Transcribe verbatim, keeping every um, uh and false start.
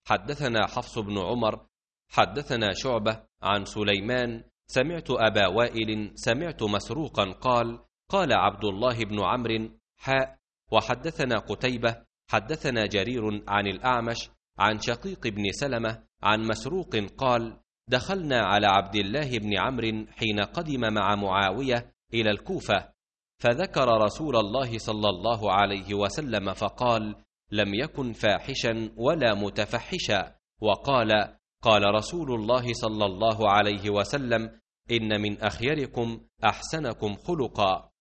حدثنا حفص بن عمر حدثنا شعبة عن سليمان سمعت أبا وائل سمعت مسروقا قال قال عبد الله بن عمرو حاء وحدثنا قتيبة حدثنا جرير عن الأعمش عن شقيق بن سلمة عن مسروق قال دخلنا على عبد الله بن عمرو حين قدم مع معاوية إلى الكوفة، فذكر رسول الله صلى الله عليه وسلم فقال لم يكن فاحشا ولا متفحشا، وقال قال رسول الله صلى الله عليه وسلم إن من أخيركم أحسنكم خلقا.